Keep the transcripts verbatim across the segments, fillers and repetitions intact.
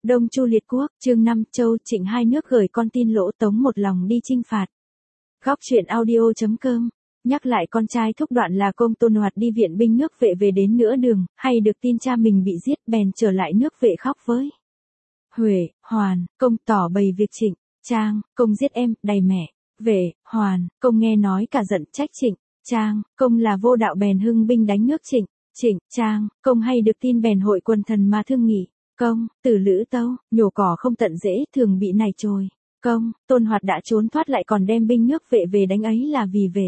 Đông Chu liệt quốc, chương năm, Châu Trịnh hai nước gửi con tin lỗ tống một lòng đi chinh phạt. Góc truyện audio chấm com. Nhắc lại con trai thúc Đoạn là Công Tôn Hoạt đi viện binh nước Vệ về đến nửa đường, hay được tin cha mình bị giết, bèn trở lại nước Vệ khóc với Huệ, Hoàn, Công tỏ bày việc Trịnh, Trang, Công giết em, đày mẹ. Vệ, Hoàn, Công nghe nói cả giận trách Trịnh, Trang, Công là vô đạo bèn hưng binh đánh nước Trịnh. Trịnh, Trang, Công hay được tin bèn hội quần thần mà thương nghị. Công, Tử Lữ Tâu, nhổ cỏ không tận rễ, thường bị này trồi. Công, Tôn Hoạt đã trốn thoát lại còn đem binh nước Vệ về đánh ấy là vì Vệ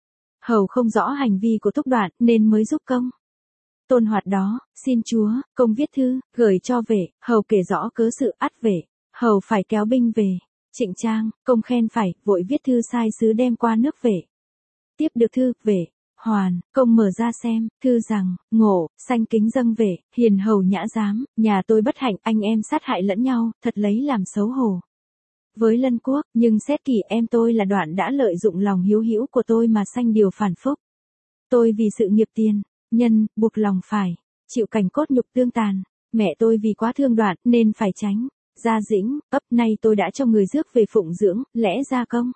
hầu không rõ hành vi của thúc Đoạn nên mới giúp Công. Tôn Hoạt đó, xin chúa, Công viết thư, gửi cho Vệ hầu kể rõ cớ sự, ắt Vệ hầu phải kéo binh về. Trịnh, Trang, Công khen phải, vội viết thư sai sứ đem qua nước Vệ. Tiếp được thư, Vệ Hoàn, Công mở ra xem, thư rằng, ngộ, sanh kính dâng Vệ, hiền hầu nhã giám, nhà tôi bất hạnh, anh em sát hại lẫn nhau, thật lấy làm xấu hổ. Với Lân quốc, nhưng xét kỹ em tôi là Đoạn đã lợi dụng lòng hiếu hữu của tôi mà sanh điều phản phúc. Tôi vì sự nghiệp tiền, nhân, buộc lòng phải, chịu cảnh cốt nhục tương tàn, mẹ tôi vì quá thương Đoạn nên phải tránh, ra dĩnh, ấp nay tôi đã cho người rước về phụng dưỡng, lẽ ra Công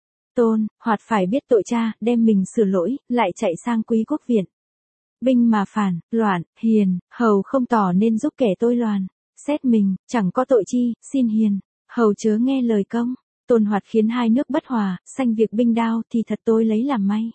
Tôn Hoạt phải biết tội cha, đem mình sửa lỗi, lại chạy sang Quý quốc viện. Binh mà phản, loạn, hiền, hầu không tỏ nên giúp kẻ tôi loàn. Xét mình, chẳng có tội chi, xin hiền, hầu chớ nghe lời Công. Tôn Hoạt khiến hai nước bất hòa, sanh việc binh đao thì thật tôi lấy làm may.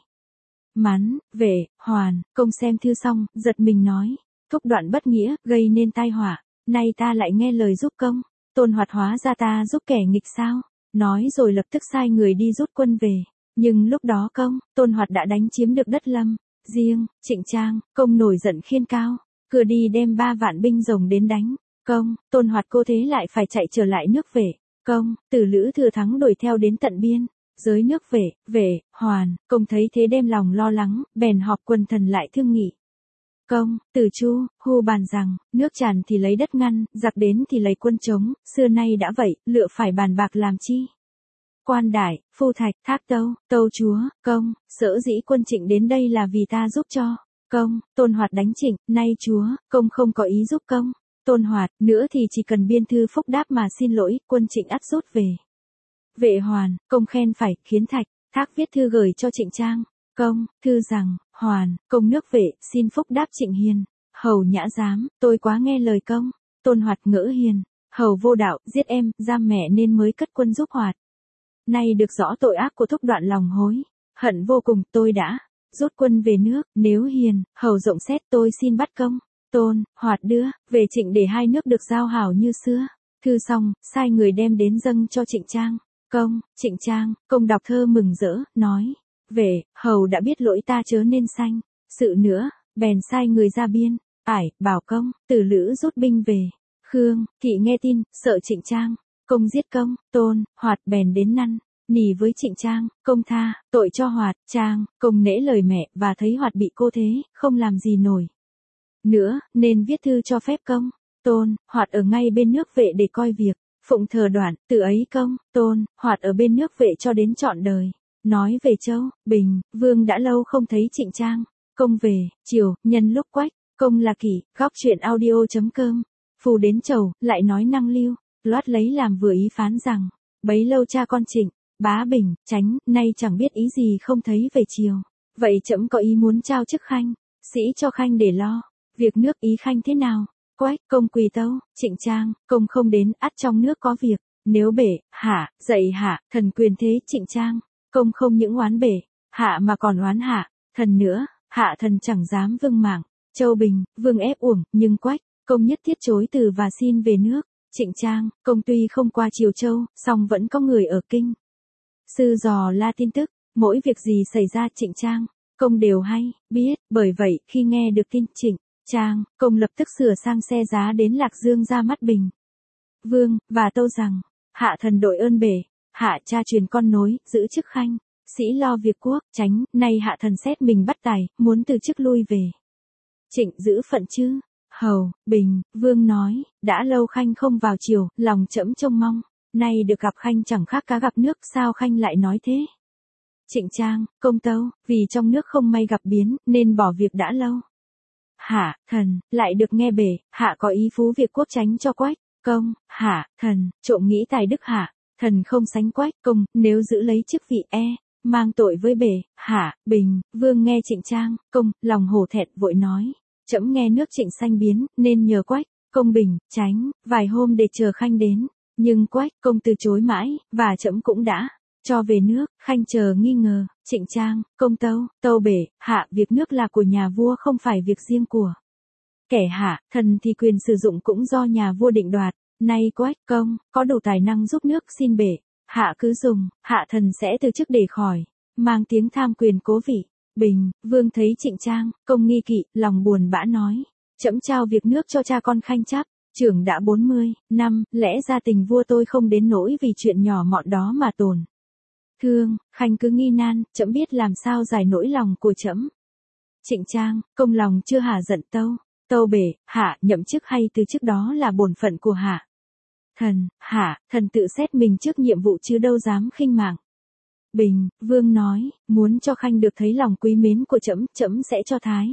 Mắn, Vệ, Hoàn, Công xem thư xong, giật mình nói. Thúc Đoạn bất nghĩa, gây nên tai họa, nay ta lại nghe lời giúp Công. Tôn Hoạt hóa ra ta giúp kẻ nghịch sao? Nói rồi lập tức sai người đi rút quân về. Nhưng lúc đó Công Tôn Hoạt đã đánh chiếm được đất Lâm. Riêng, Trịnh, Trang, Công nổi giận khiên cao, cưa đi đem ba vạn binh rồng đến đánh. Công Tôn Hoạt cô thế lại phải chạy trở lại nước Vệ. Công Tử Lữ thừa thắng đuổi theo đến tận biên giới nước Vệ. Vệ, Hoàn, Công thấy thế đem lòng lo lắng, bèn họp quần thần lại thương nghị. Công Tử Chu hu bàn rằng, nước tràn thì lấy đất ngăn, giặc đến thì lấy quân chống, xưa nay đã vậy, lựa phải bàn bạc làm chi. Quan Đại, Phu Thạch, Thác Tâu, Tâu chúa, Công, sở dĩ quân Trịnh đến đây là vì ta giúp cho. Công Tôn Hoạt đánh Trịnh, nay chúa, Công không có ý giúp Công Tôn Hoạt, nữa thì chỉ cần biên thư phúc đáp mà xin lỗi, quân Trịnh ắt rút về. Vệ Hoàn, Công khen phải, khiến Thạch, Thác viết thư gửi cho Trịnh, Trang, Công, thư rằng, Hoàn, Công nước Vệ, xin phúc đáp Trịnh hiền, hầu nhã giám, tôi quá nghe lời Công. Tôn Hoạt ngỡ hiền, hầu vô đạo, giết em, giam mẹ nên mới cất quân giúp Hoạt. Nay được rõ tội ác của thúc Đoạn lòng hối, hận vô cùng, tôi đã rút quân về nước, nếu hiền, hầu rộng xét tôi xin bắt Công Tôn Hoạt đưa về Trịnh để hai nước được giao hảo như xưa. Thư xong, sai người đem đến dâng cho Trịnh, Trang, Công, Trịnh, Trang, Công đọc thơ mừng rỡ, nói, Vệ hầu đã biết lỗi ta chớ nên sanh sự nữa, bèn sai người ra biên, ải, bảo Công Tử Lữ rút binh về. Khương Thị nghe tin, sợ Trịnh, Trang, Công giết Công Tôn Hoạt bèn đến năn nỉ với Trịnh, Trang, Công tha tội cho Hoạt. Trang, Công nể lời mẹ và thấy Hoạt bị cô thế, không làm gì nổi nữa, nên viết thư cho phép Công Tôn Hoạt ở ngay bên nước Vệ để coi việc, phụng thờ Đoạn. Từ ấy Công Tôn Hoạt ở bên nước Vệ cho đến trọn đời. Nói về Châu, Bình, Vương đã lâu không thấy Trịnh, Trang, Công về, chiều, nhân lúc Quách, Công là kỷ, góc truyện audio chấm com. Phù đến chầu, lại nói năng lưu, loát lấy làm vừa ý phán rằng, bấy lâu cha con Trịnh, Bá Bình, Chánh, nay chẳng biết ý gì không thấy về chiều. Vậy trẫm có ý muốn trao chức khanh, sĩ cho khanh để lo, việc nước ý khanh thế nào? Quách, Công quỳ tâu, Trịnh, Trang, Công không đến, ắt trong nước có việc, nếu bể, hạ, dậy hạ, thần quyền thế. Trịnh, Trang, Công không những oán bể, hạ mà còn oán hạ, thần nữa, hạ thần chẳng dám vâng mạng. Châu Bình, Vương ép uổng, nhưng Quách, Công nhất thiết chối từ và xin về nước. Trịnh, Trang, Công tuy không qua Triều Châu, song vẫn có người ở kinh sư dò la tin tức, mỗi việc gì xảy ra Trịnh, Trang, Công đều hay biết, bởi vậy khi nghe được tin Trịnh, Trang, Công lập tức sửa sang xe giá đến Lạc Dương ra mắt Bình Vương, và tâu rằng, hạ thần đội ơn bể, hạ cha truyền con nối, giữ chức khanh, sĩ lo việc quốc. Chánh, nay hạ thần xét mình bắt tài, muốn từ chức lui về. Trịnh giữ phận chứ? Hầu, Bình, Vương nói, đã lâu khanh không vào triều, lòng trẫm trông mong, nay được gặp khanh chẳng khác cá gặp nước, sao khanh lại nói thế? Trịnh, Trang, Công tâu, vì trong nước không may gặp biến, nên bỏ việc đã lâu. Hạ, thần, lại được nghe bể, hạ có ý phú việc quốc tránh cho Quách, công, hạ, thần, trộm nghĩ tài đức hạ, thần không sánh Quách, công, nếu giữ lấy chức vị e, mang tội với bể, hạ, bình, vương nghe Trịnh Trang, công, lòng hổ thẹn vội nói, trẫm nghe nước Trịnh sanh biến, nên nhờ Quách, công bình, tránh, vài hôm để chờ Khanh đến, nhưng Quách, công từ chối mãi, và trẫm cũng đã cho về nước, Khanh chờ nghi ngờ, Trịnh Trang, công tâu, tâu bể, hạ, việc nước là của nhà vua không phải việc riêng của kẻ hạ, thần thì quyền sử dụng cũng do nhà vua định đoạt, nay Quách, công, có đủ tài năng giúp nước xin bể, hạ cứ dùng, hạ thần sẽ từ chức để khỏi, mang tiếng tham quyền cố vị, bình, vương thấy Trịnh Trang, công nghi kỵ, lòng buồn bã nói, trẫm trao việc nước cho cha con Khanh Chắp, trưởng đã bốn mươi năm, lẽ ra tình vua tôi không đến nỗi vì chuyện nhỏ mọn đó mà tổn thương, Khanh cứ nghi nan, trẫm biết làm sao giải nỗi lòng của trẫm. Trịnh Trang, công lòng chưa hả giận tâu, tâu bể, hạ, nhậm chức hay từ chức đó là bổn phận của hạ. Thần, hạ, thần tự xét mình trước nhiệm vụ chứ đâu dám khinh mạng. Bình, vương nói, muốn cho Khanh được thấy lòng quý mến của trẫm, trẫm sẽ cho thái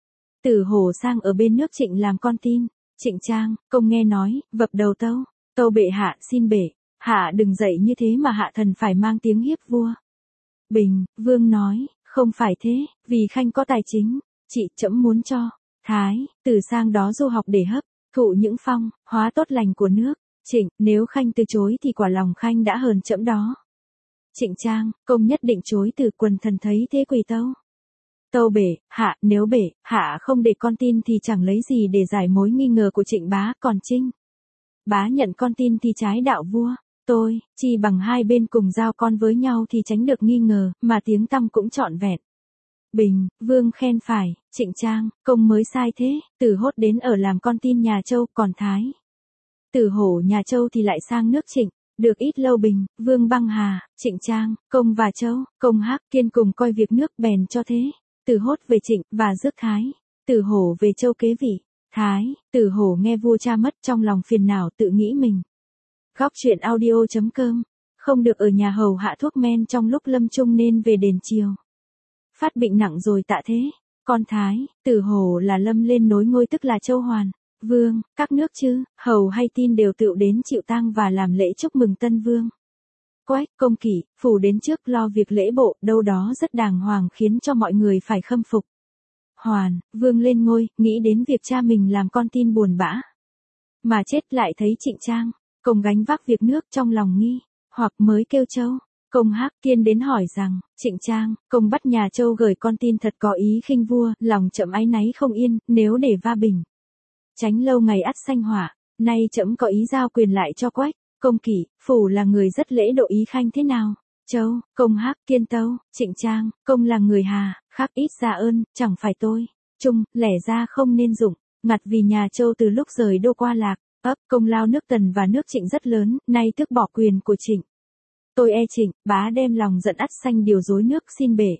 tử Hổ sang ở bên nước Trịnh làm con tin. Trịnh Trang, công nghe nói, vập đầu tâu, tâu bệ hạ, xin bể, hạ đừng dậy như thế mà hạ thần phải mang tiếng hiếp vua. Bình, vương nói, không phải thế, vì Khanh có tài chính, chị trẫm muốn cho thái tử sang đó du học để hấp thụ những phong hóa tốt lành của nước Trịnh, nếu Khanh từ chối thì quả lòng Khanh đã hờn trẫm đó. Trịnh Trang, công nhất định chối từ, quần thần thấy thế quỳ tâu. Tâu bể, hạ, nếu bể, hạ không để con tin thì chẳng lấy gì để giải mối nghi ngờ của Trịnh bá, còn Trinh bá nhận con tin thì trái đạo vua, tôi, chi bằng hai bên cùng giao con với nhau thì tránh được nghi ngờ, mà tiếng tăm cũng trọn vẹn. Bình, vương khen phải, Trịnh Trang, công mới sai thế, Tử Hốt đến ở làm con tin nhà Châu, còn thái tử Hổ nhà Châu thì lại sang nước Trịnh. Được ít lâu Bình, vương băng hà, Trịnh Trang, công và Châu, công Hắc Kiên cùng coi việc nước bèn cho thế. Tử Hốt về Trịnh, và rước thái tử Hổ về Châu kế vị. Thái tử Hổ nghe vua cha mất trong lòng phiền não tự nghĩ mình. Góc truyện audio chấm com, không được ở nhà hầu hạ thuốc men trong lúc lâm chung nên về đền chiều. Phát bệnh nặng rồi tạ thế, con thái tử Hổ là lâm lên nối ngôi tức là Châu Hoàn vương, các nước chư hầu hay tin đều tựu đến chịu tang và làm lễ chúc mừng tân vương. Quách, công kỷ, phủ đến trước lo việc lễ bộ, đâu đó rất đàng hoàng khiến cho mọi người phải khâm phục. Hoàn, vương lên ngôi, nghĩ đến việc cha mình làm con tin buồn bã. Mà chết lại thấy Trịnh Trang, công gánh vác việc nước trong lòng nghi, hoặc mới kêu Châu. Công Hắc Kiên đến hỏi rằng, Trịnh Trang, công bắt nhà Châu gửi con tin thật có ý khinh vua, lòng trẫm áy náy không yên, nếu để va bình tránh lâu ngày ắt sanh hỏa, nay trẫm có ý giao quyền lại cho Quách, công kỷ, phủ là người rất lễ độ ý Khanh thế nào? Châu, công Hắc Kiên tâu, Trịnh Trang, công là người hà, khác ít ra ơn, chẳng phải tôi, chung, lẻ ra không nên dụng, ngặt vì nhà Châu từ lúc rời đô qua lạc, ấp, công lao nước Tần và nước Trịnh rất lớn, nay tước bỏ quyền của Trịnh. Tôi e Trịnh, bá đem lòng giận ắt sanh điều dối nước xin bể.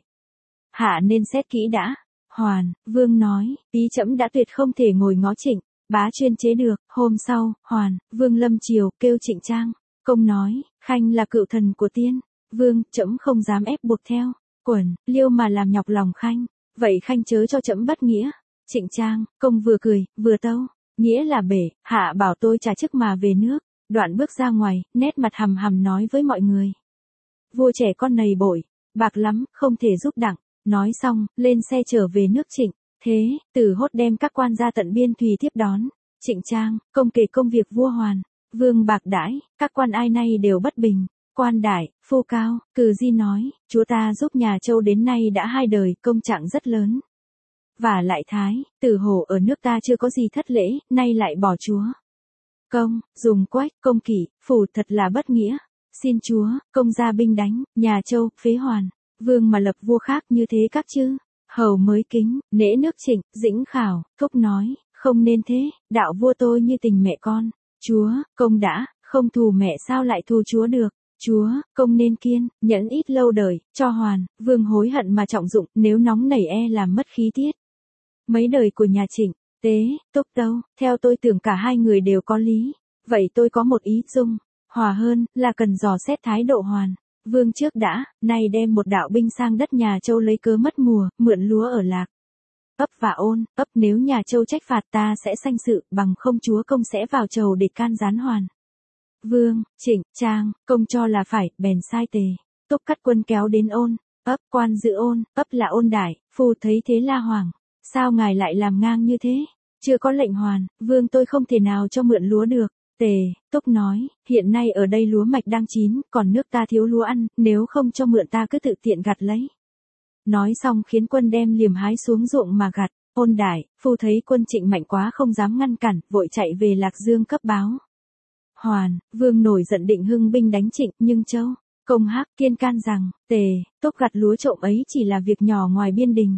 Hạ nên xét kỹ đã. Hoàn, vương nói, ý trẫm đã tuyệt không thể ngồi ngó Trịnh bá chuyên chế được. Hôm sau, Hoàn, vương lâm triều, kêu Trịnh Trang, công nói, Khanh là cựu thần của tiên, vương, trẫm không dám ép buộc theo, quẩn, liêu mà làm nhọc lòng Khanh, vậy Khanh chớ cho trẫm bất nghĩa. Trịnh Trang, công vừa cười, vừa tâu, nghĩa là bể, hạ bảo tôi trả chức mà về nước, đoạn bước ra ngoài, nét mặt hầm hầm nói với mọi người. Vua trẻ con này bội, bạc lắm, không thể giúp đặng. Nói xong, lên xe trở về nước Trịnh. Thế, Tử Hốt đem các quan ra tận biên thùy tiếp đón. Trịnh Trang, công kể công việc vua Hoàn, vương bạc đãi, các quan ai nay đều bất bình. Quan đại, phu cao, cừ di nói, chúa ta giúp nhà Châu đến nay đã hai đời, công trạng rất lớn. Và lại thái, tử Hổ ở nước ta chưa có gì thất lễ, nay lại bỏ chúa. Công, dùng Quách, công kỷ, phủ thật là bất nghĩa. Xin chúa, công ra binh đánh, nhà Châu, phế Hoàn. Vương mà lập vua khác như thế các chư hầu mới kính, nể nước Trịnh, dĩnh khảo, thúc nói, không nên thế, đạo vua tôi như tình mẹ con, chúa, công đã, không thù mẹ sao lại thù chúa được, chúa, công nên kiên, nhẫn ít lâu đời, cho Hoàn, vương hối hận mà trọng dụng, nếu nóng nảy e làm mất khí tiết. Mấy đời của nhà Trịnh, Tế, Túc Tâu, theo tôi tưởng cả hai người đều có lý, vậy tôi có một ý dung, hòa hơn, là cần dò xét thái độ Hoàn. Vương trước đã, nay đem một đạo binh sang đất nhà Châu lấy cớ mất mùa, mượn lúa ở lạc. ấp và ôn, ấp nếu nhà Châu trách phạt ta sẽ sanh sự, bằng không chúa công sẽ vào chầu để can gián hoàn. Vương, Trịnh, Trang, công cho là phải, bèn sai Tề, Túc cắt quân kéo đến ôn, ấp, quan giữ ôn, ấp là ôn đại, phu thấy thế la hoảng. Sao ngài lại làm ngang như thế? Chưa có lệnh hoàn, vương tôi không thể nào cho mượn lúa được. Tề, Túc nói, hiện nay ở đây lúa mạch đang chín, còn nước ta thiếu lúa ăn, nếu không cho mượn ta cứ tự tiện gặt lấy. Nói xong khiến quân đem liềm hái xuống ruộng mà gặt. Ôn đại, phu thấy quân Trịnh mạnh quá không dám ngăn cản, vội chạy về Lạc Dương cấp báo. Hoàn, vương nổi giận định hưng binh đánh Trịnh, nhưng Châu Công Hắc kiên can rằng, Tề, Túc gặt lúa trộm ấy chỉ là việc nhỏ ngoài biên đình.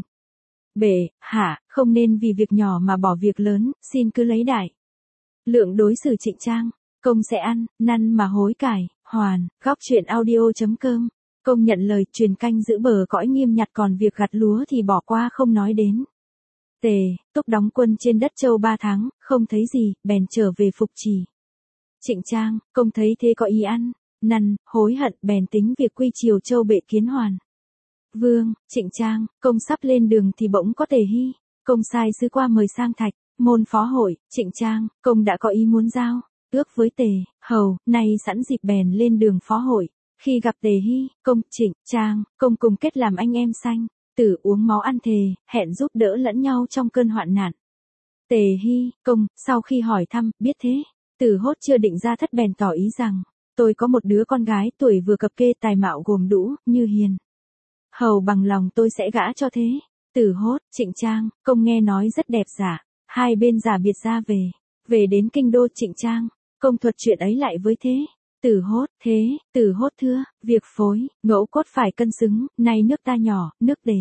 Bệ, hạ, không nên vì việc nhỏ mà bỏ việc lớn, xin cứ lấy đại lượng đối xử Trịnh Trang, công sẽ ăn, năn mà hối cải. Hoàn, góc truyện audio.com. Công nhận lời, truyền canh giữ bờ cõi nghiêm nhặt, còn việc gặt lúa thì bỏ qua không nói đến. Tề, Túc đóng quân trên đất Châu ba tháng, không thấy gì, bèn trở về phục trì. Trịnh Trang, công thấy thế có ý ăn, năn, hối hận, bèn tính việc quy triều Châu bệ kiến Hoàn. Vương, Trịnh Trang, công sắp lên đường thì bỗng có Tề Hy, công sai sứ qua mời sang Thạch Môn phó hội. Trịnh Trang, công đã có ý muốn giao ước với Tề Hầu, nay sẵn dịp bèn lên đường phó hội. Khi gặp Tề Hy, công, Trịnh Trang, công cùng kết làm anh em sanh tử, uống máu ăn thề, hẹn giúp đỡ lẫn nhau trong cơn hoạn nạn. Tề Hy, công, sau khi hỏi thăm, biết thế, Tử Hốt chưa định ra thất bèn tỏ ý rằng, tôi có một đứa con gái tuổi vừa cập kê, tài mạo gồm đủ, như hiền hầu bằng lòng tôi sẽ gả cho thế. Tử Hốt, Trịnh Trang, công nghe nói rất đẹp giả, hai bên giả biệt ra về, về đến kinh đô. Trịnh Trang, công thuật chuyện ấy lại với thế. Tử Hốt, thế, Tử Hốt thưa, việc phối, ngẫu cốt phải cân xứng, nay nước ta nhỏ, nước Tề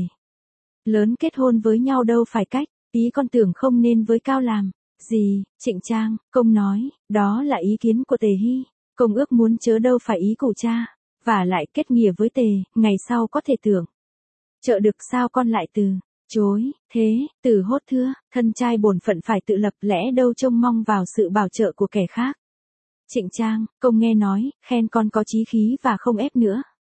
lớn kết hôn với nhau đâu phải cách, ý con tưởng không nên với Cao làm gì. Trịnh Trang, công nói, đó là ý kiến của Tề Hy, công ước muốn chớ đâu phải ý của cha, và lại kết nghĩa với Tề, ngày sau có thể tưởng trợ được, sao con lại từ chối. Thế, Tử Hốt thưa, thân trai bổn phận phải tự lập, lẽ đâu trông mong vào sự bảo trợ của kẻ khác. Trịnh Trang, công nghe nói, khen con có chí khí và không ép nữa.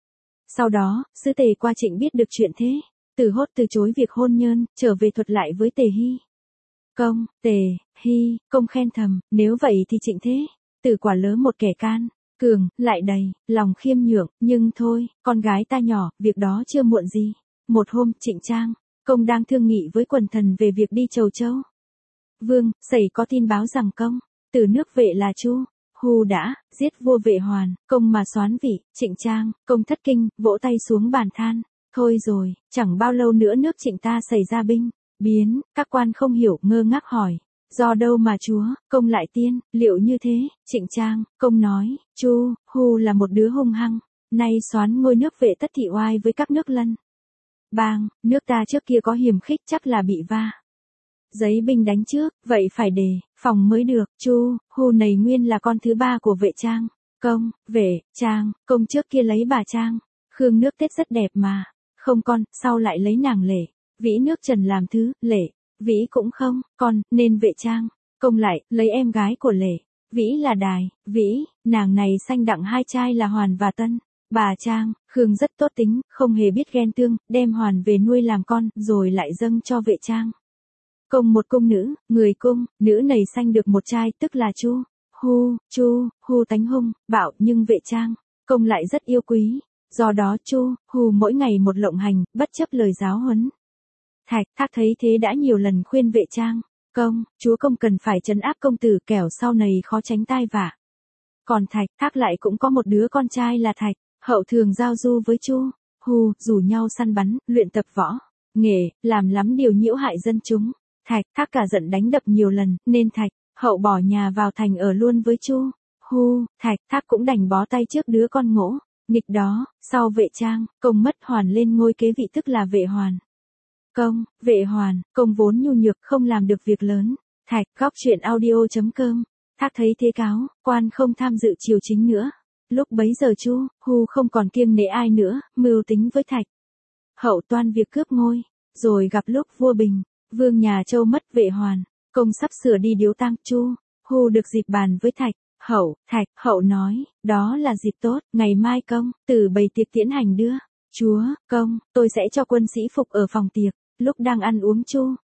Sau đó, sứ Tề qua Trịnh biết được chuyện thế, Tử Hốt từ chối việc hôn nhân, trở về thuật lại với Tề Hy. Công, Tề Hy, công khen thầm, nếu vậy thì Trịnh thế, Tử quả lớ một kẻ can cường, lại đầy lòng khiêm nhượng, nhưng thôi, con gái ta nhỏ, việc đó chưa muộn gì. Một hôm, Trịnh Trang, công đang thương nghị với quần thần về việc đi chầu Châu Vương, xảy có tin báo rằng công, từ nước Vệ là Chu Hu đã giết vua Vệ Hoàn, công mà soán vị. Trịnh Trang, công thất kinh, vỗ tay xuống bàn than, thôi rồi, chẳng bao lâu nữa nước Trịnh ta xảy ra binh biến. Các quan không hiểu, ngơ ngác hỏi, do đâu mà chúa công lại tiên liệu như thế? Trịnh Trang, công nói, Chu Hu là một đứa hung hăng, nay soán ngôi nước Vệ tất thị oai với các nước lân bang, nước ta trước kia có hiềm khích, chắc là bị va giấy binh đánh trước, vậy phải đề phòng mới được. Chu Hu này nguyên là con thứ ba của Vệ Trang, công, Vệ Trang, công trước kia lấy bà Trang Khương nước Tết rất đẹp mà không con, sau lại lấy nàng Lệ Vĩ nước Trần làm thứ, Lệ Vĩ cũng không con, nên Vệ Trang, công lại lấy em gái của Lệ Vĩ là Đài Vĩ, nàng này sanh đặng hai trai là Hoàn và Tân. Bà Trang, Khương rất tốt tính, không hề biết ghen tương, đem Hoàn về nuôi làm con, rồi lại dâng cho Vệ Trang công một cung nữ, người cung nữ này sanh được một trai, tức là Chu Hu. Chu Hu tánh hung bạo, nhưng Vệ Trang công lại rất yêu quý, do đó Chu Hu mỗi ngày một lộng hành, bất chấp lời giáo huấn. Thạch Thác thấy thế đã nhiều lần khuyên Vệ Trang công, chúa công cần phải trấn áp công tử, kẻo sau này khó tránh tai vạ. Còn Thạch Thác lại cũng có một đứa con trai là Thạch Hậu, thường giao du với Chu Hu, rủ nhau săn bắn, luyện tập võ nghệ, làm lắm điều nhiễu hại dân chúng. Thạch Thác cả giận đánh đập nhiều lần, nên Thạch Hậu bỏ nhà vào thành ở luôn với Chu Hu. Thạch Thác cũng đành bó tay trước đứa con ngỗ nghịch đó. Sau Vệ Trang công mất Hoàn lên ngôi kế vị, tức là Vệ Hoàn công. Vệ Hoàn công vốn nhu nhược, không làm được việc lớn. Thạch, góc truyện audio.com. Thác thấy thế cáo quan không tham dự triều chính nữa. Lúc bấy giờ Chu Hu không còn kiêng nể ai nữa, mưu tính với Thạch Hậu toan việc cướp ngôi. Rồi gặp lúc vua Bình Vương nhà Châu mất, Vệ Hoàn công sắp sửa đi điếu tang, Chu Hu được dịp bàn với Thạch Hậu. Thạch Hậu nói, đó là dịp tốt, ngày mai công tử bày tiệc tiễn hành đưa chúa công, tôi sẽ cho quân sĩ phục ở phòng tiệc. Lúc đang ăn uống, Chu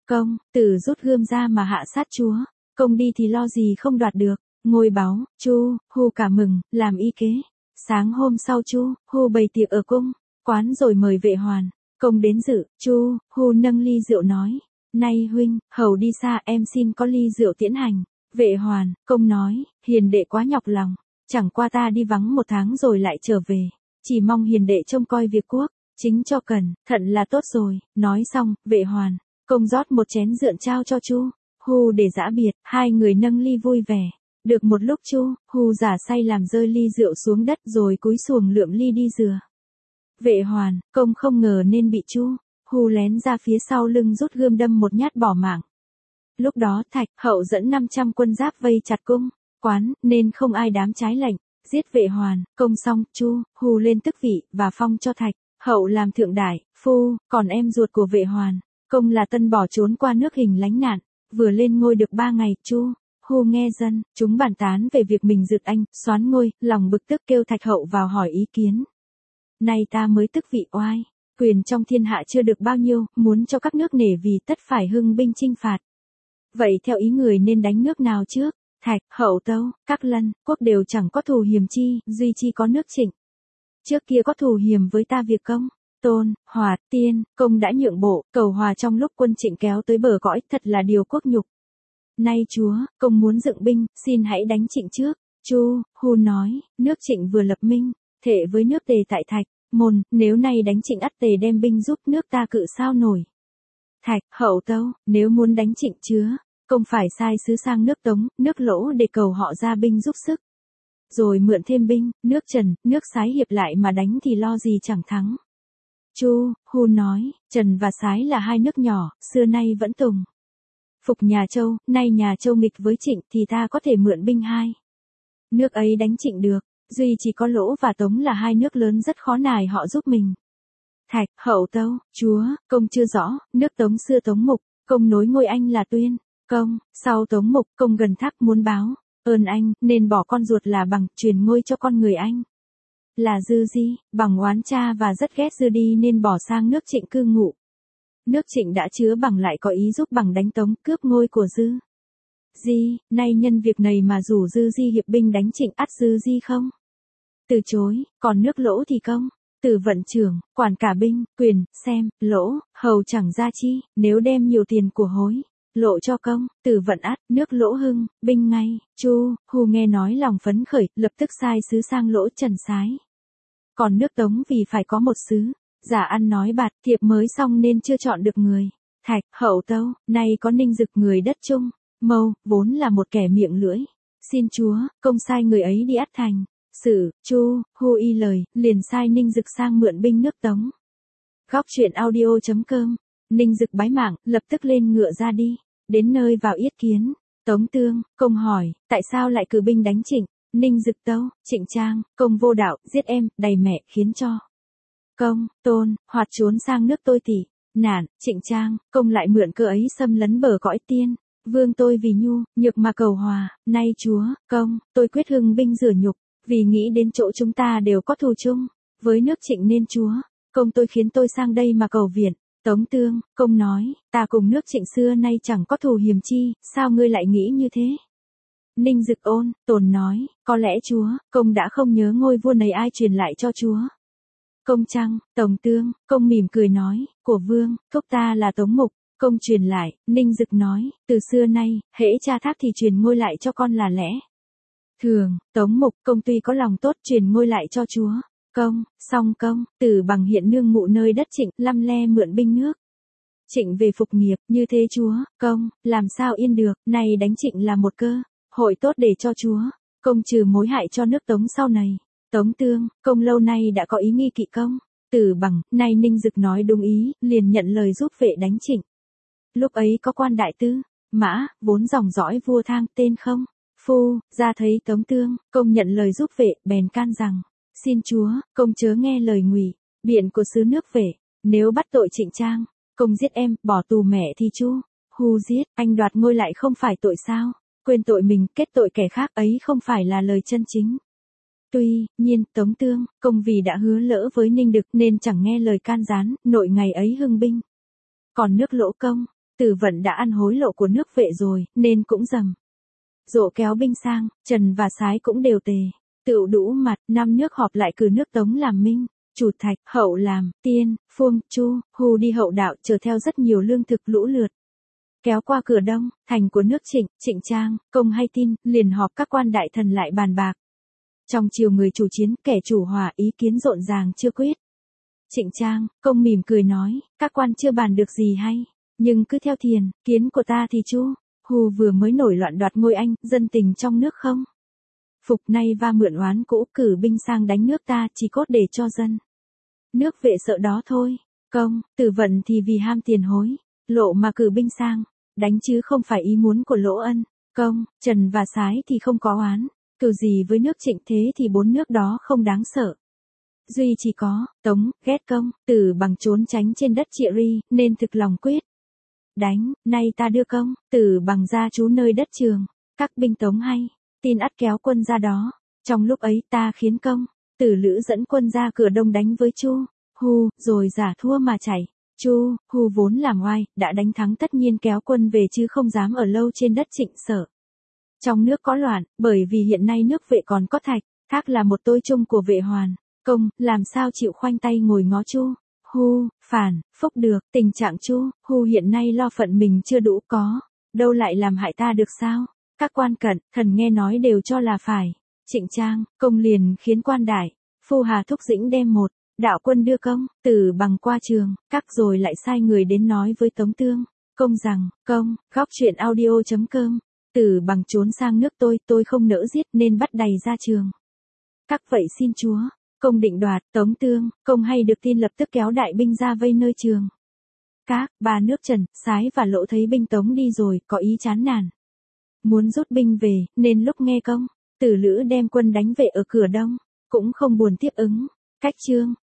Công, Tử rút gươm ra mà hạ sát chúa. Công đi thì lo gì không đoạt được. Ngôi báu, Chu, Hu cả mừng, làm y kế. Sáng hôm sau Chu, Hu bày tiệc ở cung, quán rồi mời Vệ Hoàn, Công đến dự. Chu, Hu nâng ly rượu nói, nay huynh, hầu đi xa, em xin có ly rượu tiễn hành. Vệ Hoàn, Công nói, hiền đệ quá nhọc lòng, chẳng qua ta đi vắng một tháng rồi lại trở về, chỉ mong hiền đệ trông coi việc quốc, chính cho cần, thận là tốt rồi. Nói xong, Vệ Hoàn, Công rót một chén rượu trao cho Chu, Hu để giã biệt, hai người nâng ly vui vẻ. Được một lúc Chu, Hu giả say làm rơi ly rượu xuống đất rồi cúi xuồng lượm ly đi rửa. Vệ Hoàn, Công không ngờ nên bị Chu, Hu lén ra phía sau lưng rút gươm đâm một nhát bỏ mạng. Lúc đó Thạch Hậu dẫn năm trăm quân giáp vây chặt cung, quán, nên không ai dám trái lệnh, giết Vệ Hoàn. Công xong, Chu, Hu lên tước vị, và phong cho Thạch Hậu làm thượng đại, phu, còn em ruột của Vệ Hoàn, Công là Tân bỏ trốn qua nước Hình lánh nạn, vừa lên ngôi được ba ngày. Chu, Hu nghe dân, chúng bàn tán về việc mình dượt anh, soán ngôi, lòng bực tức kêu Thạch Hậu vào hỏi ý kiến. Nay ta mới tước vị oai, quyền trong thiên hạ chưa được bao nhiêu, muốn cho các nước nể vì tất phải hưng binh chinh phạt. Vậy theo ý người nên đánh nước nào trước? Thạch, Hậu, Tâu, các Lân, Quốc đều chẳng có thù hiềm chi, duy chi có nước Trịnh. Trước kia có thù hiềm với ta việc Công, Tôn, Hoạt, Tiên, Công đã nhượng bộ, cầu hòa trong lúc quân Trịnh kéo tới bờ cõi, thật là điều quốc nhục. Nay chúa, Công muốn dựng binh, xin hãy đánh Trịnh trước. Chu, Hu nói, nước Trịnh vừa lập minh, thệ với nước Tề tại Thạch Môn, nếu nay đánh Trịnh ắt Tề đem binh giúp nước ta cự sao nổi. Thạch, Hậu, Tâu, nếu muốn đánh Trịnh chứa, Công phải sai sứ sang nước Tống, nước Lỗ để cầu họ ra binh giúp sức. Rồi mượn thêm binh, nước Trần, nước Sái hiệp lại mà đánh thì lo gì chẳng thắng. Chu, Hu nói, Trần và Sái là hai nước nhỏ, xưa nay vẫn tùng phục nhà Châu, nay nhà Châu nghịch với Trịnh thì ta có thể mượn binh hai nước ấy đánh Trịnh được, duy chỉ có Lỗ và Tống là hai nước lớn rất khó nài họ giúp mình. Thạch, Hậu, Tâu, chúa, Công chưa rõ, nước Tống xưa Tống Mục, Công nối ngôi anh là Tuyên, Công, sau Tống Mục, Công gần Thác muốn báo ơn anh, nên bỏ con ruột là Bằng, truyền ngôi cho con người anh là Dư Di. Bằng oán cha và rất ghét Dư đi nên bỏ sang nước Trịnh cư ngụ. Nước Trịnh đã chứa Bằng lại có ý giúp Bằng đánh Tống, cướp ngôi của Dư Di, nay nhân việc này mà rủ Dư Di hiệp binh đánh Trịnh, ắt Dư Di không từ chối. Còn nước Lỗ thì Công, Tử vận trưởng, quản cả binh, quyền, xem, Lỗ, hầu chẳng ra chi, nếu đem nhiều tiền của hối lộ cho Công, Tử vận ắt, nước Lỗ hưng, binh ngay. Chu, Hu nghe nói lòng phấn khởi, lập tức sai sứ sang Lỗ Trần Sái. Còn nước Tống vì phải có một sứ, giả ăn nói bạt, thiệp mới xong nên chưa chọn được người. Thạch, Hậu, Tâu, nay có Ninh Dực người đất Trung, Mâu, vốn là một kẻ miệng lưỡi. Xin chúa, Công sai người ấy đi ắt thành. Sử, Chu, Hu y lời, liền sai Ninh Dực sang mượn binh nước Tống. Góc truyện audio chấm com. Ninh Dực bái mạng, lập tức lên ngựa ra đi. Đến nơi vào yết kiến. Tống Tương, Công hỏi, tại sao lại cử binh đánh Trịnh? Ninh Dực Tâu, Trịnh Trang, Công vô đạo, giết em, đầy mẹ, khiến cho Công, Tôn, Hoạt trốn sang nước tôi tỷ, nạn. Trịnh Trang, Công lại mượn cơ ấy xâm lấn bờ cõi tiên. Vương tôi vì nhu, nhược mà cầu hòa, nay chúa, Công, tôi quyết hưng binh rửa nhục, vì nghĩ đến chỗ chúng ta đều có thù chung với nước Trịnh nên chúa, Công tôi khiến tôi sang đây mà cầu viện. Tống Tương, Công nói, ta cùng nước Trịnh xưa nay chẳng có thù hiềm chi, sao ngươi lại nghĩ như thế? Ninh Dực ôn, tồn nói, có lẽ chúa, Công đã không nhớ ngôi vua này ai truyền lại cho chúa. Công chăng? Tống Tương, Công mỉm cười nói, của vương, thúc ta là Tống Mục, Công truyền lại. Ninh Dực nói, từ xưa nay, hễ cha thác thì truyền ngôi lại cho con là lẽ thường. Tống Mục, Công tuy có lòng tốt truyền ngôi lại cho chúa. Công, song Công, Tử Bằng hiện nương ngụ nơi đất Trịnh, lăm le mượn binh nước Trịnh về phục nghiệp, như thế chúa, Công, làm sao yên được, này đánh Trịnh là một cơ hội tốt để cho chúa, Công trừ mối hại cho nước Tống sau này. Tống Tương, Công lâu nay đã có ý nghi kỵ Công, Tử Bằng, nay Ninh Dực nói đúng ý, liền nhận lời giúp vệ đánh Trịnh. Lúc ấy có quan đại tư, Mã, vốn dòng dõi vua Thang, tên không, Phu, ra thấy Tống Tương, Công nhận lời giúp vệ, bèn can rằng, xin chúa, Công chớ nghe lời ngụy biện của sứ nước vệ, nếu bắt tội Trịnh Trang, Công giết em, bỏ tù mẹ thì Chu, Hu giết, anh đoạt ngôi lại không phải tội sao, quên tội mình, kết tội kẻ khác ấy không phải là lời chân chính. Tuy nhiên, Tống Tương, Công vì đã hứa lỡ với Ninh Đực nên chẳng nghe lời can gián, nội ngày ấy hưng binh. Còn nước Lỗ Công, Tử Vận đã ăn hối lộ của nước Vệ rồi, nên cũng rầm rộ kéo binh sang, Trần và Sái cũng đều tề. Tựu đũ mặt, năm nước họp lại cử nước Tống làm Minh, Chủ Thạch, Hậu làm, Tiên, Phương, Chu, Hù đi hậu đạo chở theo rất nhiều lương thực lũ lượt. Kéo qua cửa đông, thành của nước Trịnh, Trịnh Trang, Công hay tin, liền họp các quan đại thần lại bàn bạc. Trong chiều người chủ chiến, kẻ chủ hòa ý kiến rộn ràng chưa quyết. Trịnh Trang, Công mỉm cười nói, các quan chưa bàn được gì hay, nhưng cứ theo thiền, kiến của ta thì Chu, Hù vừa mới nổi loạn đoạt ngôi Anh, dân tình trong nước không. Phục nay va mượn oán cũ, cử binh sang đánh nước ta chỉ cốt để cho dân. Nước Vệ sợ đó thôi. Công, Tử Vận thì vì ham tiền hối lộ mà cử binh sang đánh chứ không phải ý muốn của Lỗ Ân. Công, Trần và Sái thì không có oán cử gì với nước Trịnh, thế thì bốn nước đó không đáng sợ. Duy chỉ có Tống ghét Công, Tử bằng trốn tránh trên đất Triệu Ri, nên thực lòng quyết đánh. Nay ta đưa Công, Tử bằng ra trú nơi đất Trường, các binh Tống hay tin ắt kéo quân ra đó. Trong lúc ấy ta khiến Công, Tử Lữ dẫn quân ra cửa đông đánh với Chu, Hù, rồi giả thua mà chạy. Chu, Hù vốn làm oai, đã đánh thắng tất nhiên kéo quân về chứ không dám ở lâu trên đất Trịnh sợ. Trong nước có loạn, bởi vì hiện nay nước Vệ còn có Thạch, Thác là một tôi chung của Vệ Hoàn. Công, làm sao chịu khoanh tay ngồi ngó Chu, Hù, phản, phúc được. Tình trạng Chu, Hù hiện nay lo phận mình chưa đủ có, đâu lại làm hại ta được sao? Các quan cận, thần nghe nói đều cho là phải. Trịnh Trang, Công liền khiến quan đại, Phu Hà Thúc Dĩnh đem một đạo quân đưa Công, Tử bằng qua Trường, các rồi lại sai người đến nói với Tống Tương, Công rằng, Công, góc chuyện audio chấm com, Tử bằng trốn sang nước tôi, tôi không nỡ giết nên bắt đầy ra Trường. Các vậy xin chúa, Công định đoạt. Tống Tương, Công hay được tin lập tức kéo đại binh ra vây nơi Trường. Các, ba nước Trần, Sái và Lỗ thấy binh Tống đi rồi, có ý chán nản, muốn rút binh về, nên lúc nghe Công, Tử Lữ đem quân đánh Vệ ở cửa đông, cũng không buồn tiếp ứng. Cách Chương,